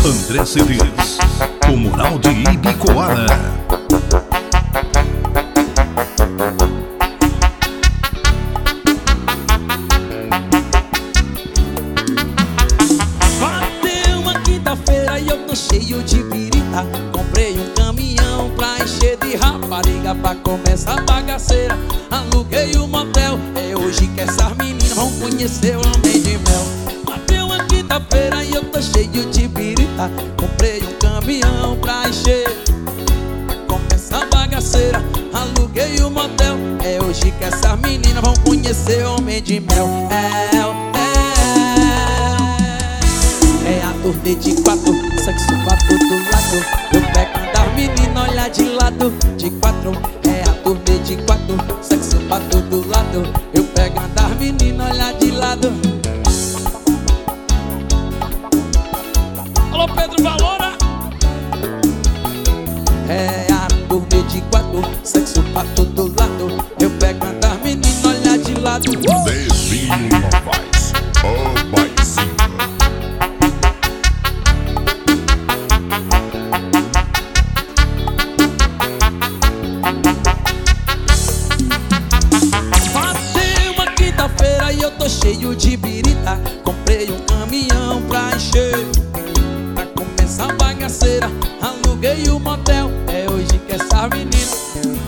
André CDs, o Mural de Ibicoara. Bateu uma quinta-feira e eu tô cheio de birita. Comprei um caminhão pra encher de rapariga, pra começar a bagaceira. Aluguei um motel, é hoje que essas meninas vão conhecer o homem de mel. Bateu uma quinta-feira e eu tô cheio de birita. Comprei um caminhão pra encher, começar a bagaceira. Aluguei um motel, é hoje que essas meninas vão conhecer o homem de mel. É a turnê de quatro, sexo pra todo lado. Eu pego das meninas, olha de lado. De quatro, é a turnê de quatro, sexo pra todo lado. Eu pego das meninas, olha de lado. Alô, Pedro Valora. É a turnê de quatro, sexo pra todo lado. Eu pego das meninas, olha de lado. Devinho Novaes, o Baizinho. Bateu uma quinta-feira e eu tô cheio de birita. Comprei um caminhão pra encher, pra começar a bagaceira. Aluguei um motel, é hoje que essa menina.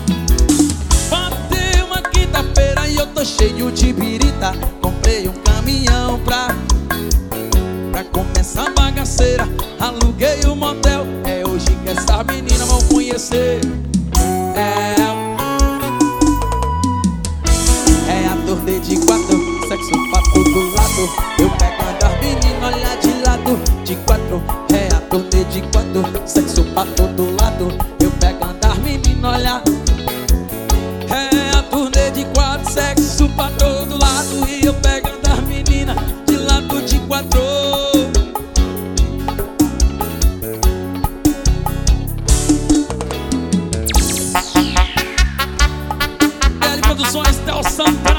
Bateu uma quinta-feira e eu tô cheio de birita. Comprei um caminhão pra começar a bagaceira. Aluguei um motel, é hoje que essas meninas vão conhecer. É a turnê de quatro, sexo pra todo lado. Eu pego das meninas, olha de lado. De quatro, é a turnê de quatro, sexo pra todo lado. Eu pego das meninas, olha. É a turnê de quatro, sexo pra todo lado. E eu pego das meninas de lado de quatro. Produções Del Santana.